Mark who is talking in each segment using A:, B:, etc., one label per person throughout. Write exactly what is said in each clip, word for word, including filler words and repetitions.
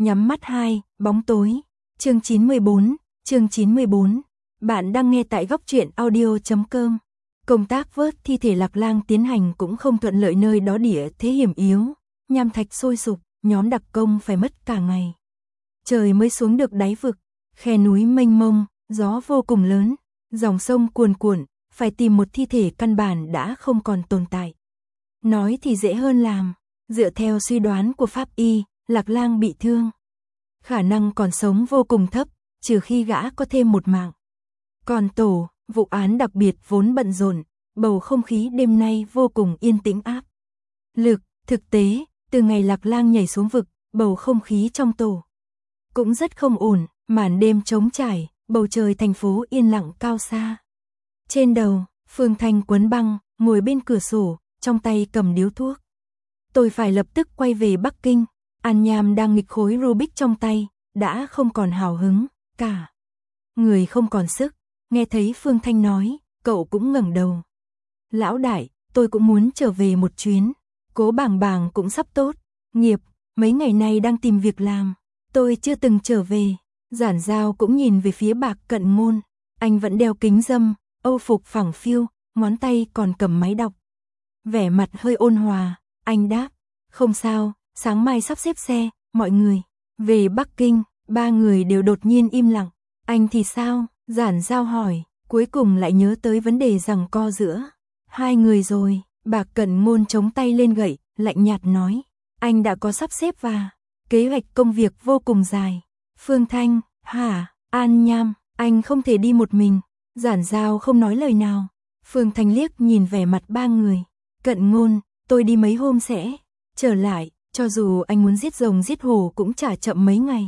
A: nhắm mắt hai, bóng tối. Chương chín mươi bốn, chương chín mươi bốn. Bạn đang nghe tại góc truyện audio chấm com. Công tác vớt thi thể Lạc Lang tiến hành cũng không thuận lợi, nơi đó địa thế hiểm yếu, nham thạch sôi sục, nhóm đặc công phải mất cả ngày. Trời mới xuống được đáy vực, khe núi mênh mông, gió vô cùng lớn, dòng sông cuồn cuộn, phải tìm một thi thể căn bản đã không còn tồn tại. Nói thì dễ hơn làm, dựa theo suy đoán của pháp y, Lạc Lang bị thương, khả năng còn sống vô cùng thấp, trừ khi gã có thêm một mạng. Còn tổ, vụ án đặc biệt vốn bận rộn, bầu không khí đêm nay vô cùng yên tĩnh áp lực. Thực tế, từ ngày Lạc Lang nhảy xuống vực, bầu không khí trong tổ cũng rất không ổn, màn đêm trống trải, bầu trời thành phố yên lặng cao xa. Trên đầu, Phương Thanh quấn băng, ngồi bên cửa sổ, trong tay cầm điếu thuốc. Tôi phải lập tức quay về Bắc Kinh. An Nham đang nghịch khối Rubik trong tay, đã không còn hào hứng, cả người không còn sức. Nghe thấy Phương Thanh nói, cậu cũng ngẩng đầu. Lão đại, tôi cũng muốn trở về một chuyến. Cố Bàng Bàng cũng sắp tốt nghiệp, mấy ngày nay đang tìm việc làm. Tôi chưa từng trở về. Giản Giao cũng nhìn về phía Bạc Cận Ngôn. Anh vẫn đeo kính râm, âu phục phẳng phiu, ngón tay còn cầm máy đọc. Vẻ mặt hơi ôn hòa, anh đáp, không sao, sáng mai sắp xếp xe, mọi người về Bắc Kinh. Ba người đều đột nhiên im lặng. Anh thì sao? Giản Giao hỏi, cuối cùng lại nhớ tới vấn đề giằng co giữa hai người rồi. Bạc Cận Ngôn chống tay lên gậy, lạnh nhạt nói, anh đã có sắp xếp và kế hoạch công việc vô cùng dài. Phương Thanh, hả? An Nham, anh không thể đi một mình. Giản Giao không nói lời nào. Phương Thanh liếc nhìn vẻ mặt ba người. Cận Ngôn, tôi đi mấy hôm sẽ trở lại, cho dù anh muốn giết rồng giết hổ cũng chả chậm mấy ngày.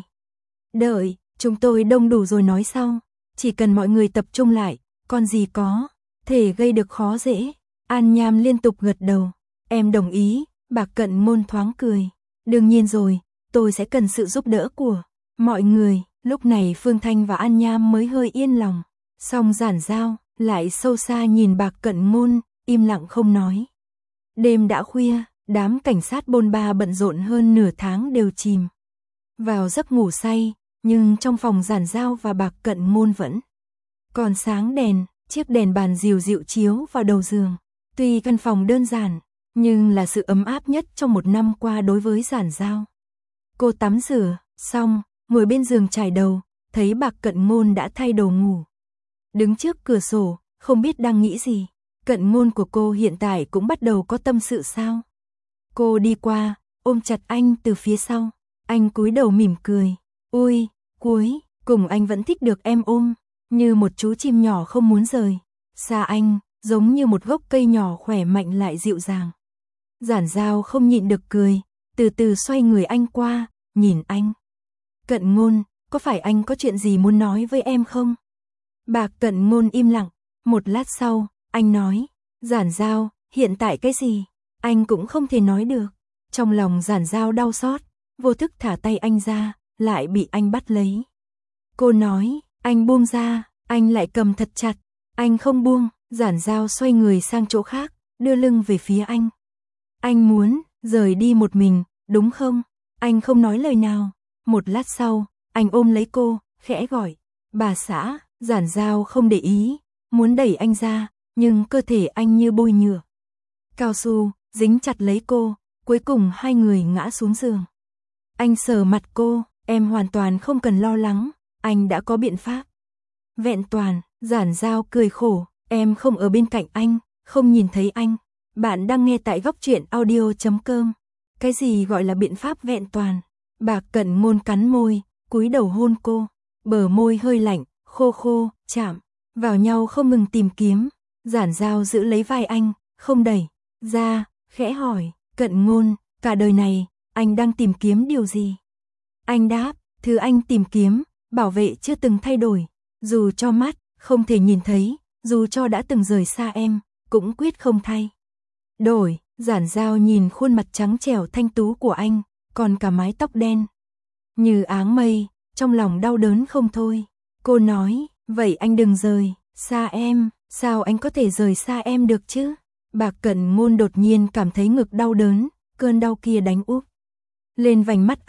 A: Đợi, chúng tôi đông đủ rồi nói sau. Chỉ cần mọi người tập trung lại, còn gì có thể gây được khó dễ. An Nham liên tục gật đầu. Em đồng ý. Bạc Cận Ngôn thoáng cười. Đương nhiên rồi, tôi sẽ cần sự giúp đỡ của mọi người. Lúc này Phương Thanh và An Nham mới hơi yên lòng. Song Giản Giao lại sâu xa nhìn Bạc Cận Ngôn, im lặng không nói. Đêm đã khuya, đám cảnh sát bôn ba bận rộn hơn nửa tháng đều chìm vào giấc ngủ say, nhưng trong phòng Giản Giao và Bạc Cận Ngôn vẫn còn sáng đèn, chiếc đèn bàn dịu dịu chiếu vào đầu giường. Tuy căn phòng đơn giản, nhưng là sự ấm áp nhất trong một năm qua đối với Giản Giao. Cô tắm rửa, xong, ngồi bên giường trải đầu, thấy Bạc Cận Ngôn đã thay đồ ngủ. Đứng trước cửa sổ, không biết đang nghĩ gì. Cận Ngôn của cô hiện tại cũng bắt đầu có tâm sự sao? Cô đi qua, ôm chặt anh từ phía sau. Anh cúi đầu mỉm cười. Ui, cuối, cùng anh vẫn thích được em ôm, như một chú chim nhỏ không muốn rời xa anh, giống như một gốc cây nhỏ khỏe mạnh lại dịu dàng. Giản Giao không nhịn được cười, từ từ xoay người anh qua, nhìn anh. Cận Ngôn, có phải anh có chuyện gì muốn nói với em không? Bạc Cận Ngôn im lặng, một lát sau, anh nói, Giản Giao, hiện tại cái gì? Anh cũng không thể nói được. Trong lòng Giản Giao đau xót, vô thức thả tay anh ra, lại bị anh bắt lấy. Cô nói, anh buông ra, anh lại cầm thật chặt. Anh không buông. Giản Giao xoay người sang chỗ khác, đưa lưng về phía anh. Anh muốn rời đi một mình, đúng không? Anh không nói lời nào. Một lát sau, anh ôm lấy cô, khẽ gọi, bà xã. Giản Giao không để ý, muốn đẩy anh ra, nhưng cơ thể anh như bôi nhựa cao su, dính chặt lấy cô, cuối cùng hai người ngã xuống giường. Anh sờ mặt cô, em hoàn toàn không cần lo lắng, anh đã có biện pháp. Vẹn toàn, Giản Giao cười khổ, em không ở bên cạnh anh, không nhìn thấy anh. Bạn đang nghe tại góc truyện audio chấm com. Cái gì gọi là biện pháp vẹn toàn? Bạc Cận Ngôn cắn môi, cúi đầu hôn cô, bờ môi hơi lạnh, khô khô, chạm vào nhau không ngừng tìm kiếm. Giản Giao giữ lấy vai anh, không đẩy ra, khẽ hỏi, Cận Ngôn, cả đời này, anh đang tìm kiếm điều gì? Anh đáp, thứ anh tìm kiếm, bảo vệ chưa từng thay đổi. Dù cho mắt không thể nhìn thấy, dù cho đã từng rời xa em, cũng quyết không thay đổi. Giản Giao nhìn khuôn mặt trắng trẻo thanh tú của anh, còn cả mái tóc đen như áng mây, trong lòng đau đớn không thôi. Cô nói, vậy anh đừng rời xa em. Sao anh có thể rời xa em được chứ? Bạc Cận Ngôn đột nhiên cảm thấy ngực đau đớn, cơn đau kia đánh úp lên vành mắt anh.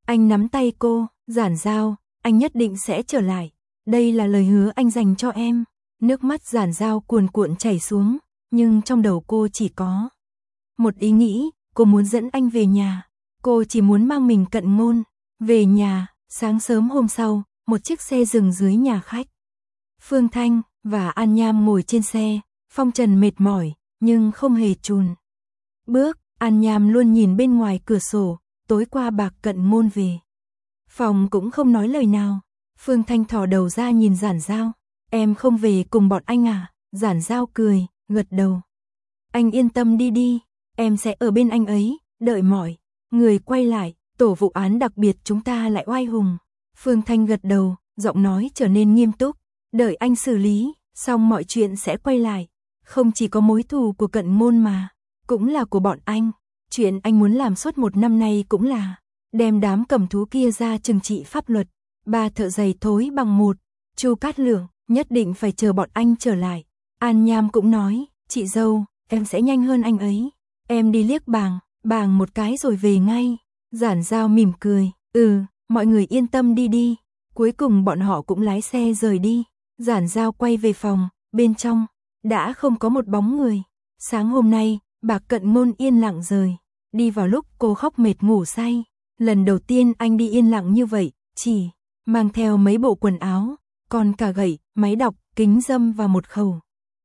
A: Anh nắm tay cô, Giản Giao, anh nhất định sẽ trở lại. Đây là lời hứa anh dành cho em. Nước mắt Giản Giao cuồn cuộn chảy xuống, nhưng trong đầu cô chỉ có một ý nghĩ, cô muốn dẫn anh về nhà. Cô chỉ muốn mang mình Cận Ngôn về nhà. Sáng sớm hôm sau, một chiếc xe dừng dưới nhà khách. Phương Thanh và An Nham ngồi trên xe, Phong Trần mệt mỏi, nhưng không hề chùn bước. An Nham luôn nhìn bên ngoài cửa sổ, tối qua Bạc Cận Ngôn về phòng cũng không nói lời nào. Phương Thanh thò đầu ra nhìn Giản Giao, em không về cùng bọn anh à? Giản Giao cười, gật đầu. Anh yên tâm đi đi, em sẽ ở bên anh ấy, đợi mọi người quay lại, tổ vụ án đặc biệt chúng ta lại oai hùng. Phương Thanh gật đầu, giọng nói trở nên nghiêm túc, đợi anh xử lý, xong mọi chuyện sẽ quay lại. Không chỉ có mối thù của Cận Ngôn mà, cũng là của bọn anh. Chuyện anh muốn làm suốt một năm nay cũng là đem đám cầm thú kia ra trừng trị pháp luật. Ba thợ giày thối bằng một, Chu Cát Lượng, nhất định phải chờ bọn anh trở lại. An Nham cũng nói, chị dâu, em sẽ nhanh hơn anh ấy. Em đi liếc bàng, bàng một cái rồi về ngay. Giản Giao mỉm cười, ừ, mọi người yên tâm đi đi. Cuối cùng bọn họ cũng lái xe rời đi. Giản Giao quay về phòng, bên trong đã không có một bóng người. Sáng hôm nay, Bạc Cận Ngôn yên lặng rời đi vào lúc cô khóc mệt ngủ say. Lần đầu tiên anh đi yên lặng như vậy, chỉ mang theo mấy bộ quần áo, còn cả gậy, máy đọc, kính râm và một khẩu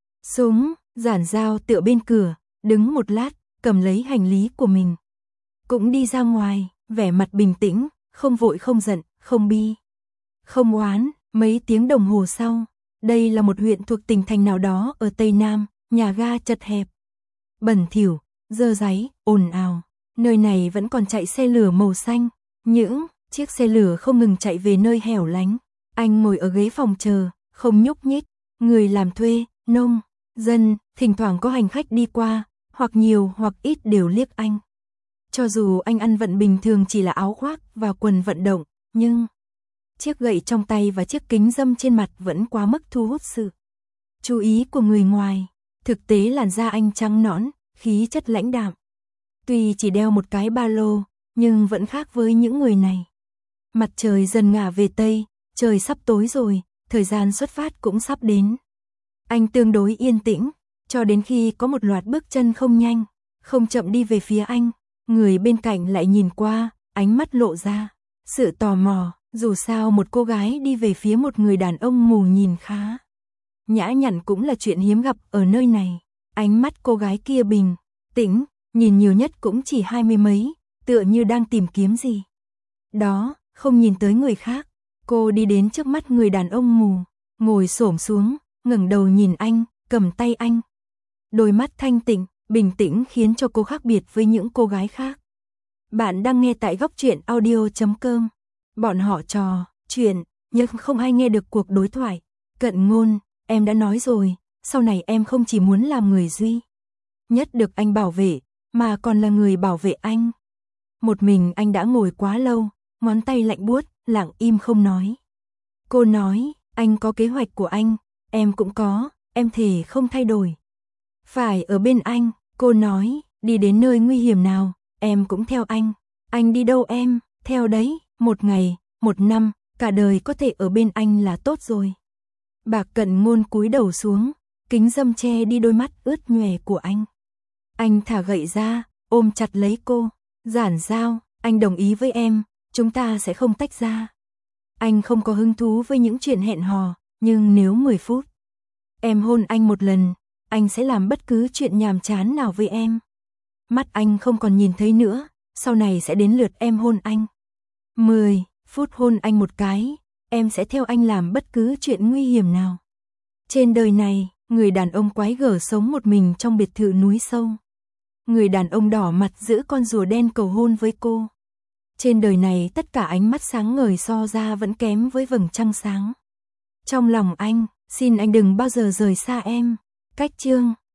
A: súng. Giản Giao tựa bên cửa, đứng một lát, cầm lấy hành lý của mình, cũng đi ra ngoài, vẻ mặt bình tĩnh, không vội không giận, không bi, không oán. Mấy tiếng đồng hồ sau, đây là một huyện thuộc tỉnh thành nào đó ở Tây Nam, nhà ga chật hẹp, bẩn thỉu, dơ dáy, ồn ào. Nơi này vẫn còn chạy xe lửa màu xanh, những chiếc xe lửa không ngừng chạy về nơi hẻo lánh. Anh ngồi ở ghế phòng chờ, không nhúc nhích. Người làm thuê, nông dân, thỉnh thoảng có hành khách đi qua, hoặc nhiều hoặc ít đều liếc anh. Cho dù anh ăn vận bình thường chỉ là áo khoác và quần vận động, nhưng chiếc gậy trong tay và chiếc kính râm trên mặt vẫn quá mức thu hút sự chú ý của người ngoài. Thực tế làn da anh trắng nõn, khí chất lãnh đạm. Tuy chỉ đeo một cái ba lô, nhưng vẫn khác với những người này. Mặt trời dần ngả về Tây, trời sắp tối rồi, thời gian xuất phát cũng sắp đến. Anh tương đối yên tĩnh, cho đến khi có một loạt bước chân không nhanh, không chậm đi về phía anh. Người bên cạnh lại nhìn qua, ánh mắt lộ ra sự tò mò. Dù sao một cô gái đi về phía một người đàn ông ngủ nhìn khá nhã nhặn cũng là chuyện hiếm gặp ở nơi này. Ánh mắt cô gái kia bình tĩnh, nhìn nhiều nhất cũng chỉ hai mươi mấy, tựa như đang tìm kiếm gì đó, không nhìn tới người khác. Cô đi đến trước mắt người đàn ông mù, ngồi xổm xuống, ngẩng đầu nhìn anh, cầm tay anh. Đôi mắt thanh tịnh, bình tĩnh khiến cho cô khác biệt với những cô gái khác. Bạn đang nghe tại góc truyện audio chấm com. Bọn họ trò chuyện, nhưng không ai nghe được cuộc đối thoại. Cận Ngôn, em đã nói rồi, sau này em không chỉ muốn làm người duy nhất được anh bảo vệ, mà còn là người bảo vệ anh. Một mình anh đã ngồi quá lâu, ngón tay lạnh buốt, lặng im không nói. Cô nói, anh có kế hoạch của anh, em cũng có, em thề không thay đổi. Phải ở bên anh, cô nói, đi đến nơi nguy hiểm nào, em cũng theo anh. Anh đi đâu em, theo đấy, một ngày, một năm, cả đời có thể ở bên anh là tốt rồi. Bạc Cận Ngôn cúi đầu xuống, kính râm che đi đôi mắt ướt nhòe của anh. Anh thả gậy ra, ôm chặt lấy cô. Giản Giao, anh đồng ý với em, chúng ta sẽ không tách ra. Anh không có hứng thú với những chuyện hẹn hò, nhưng nếu mười phút em hôn anh một lần, anh sẽ làm bất cứ chuyện nhàm chán nào với em. Mắt anh không còn nhìn thấy nữa, sau này sẽ đến lượt em hôn anh. mười phút hôn anh một cái, em sẽ theo anh làm bất cứ chuyện nguy hiểm nào. Trên đời này, người đàn ông quái gở sống một mình trong biệt thự núi sâu. Người đàn ông đỏ mặt giữ con rùa đen cầu hôn với cô. Trên đời này tất cả ánh mắt sáng ngời so ra vẫn kém với vầng trăng sáng. Trong lòng anh, xin anh đừng bao giờ rời xa em. Cách chương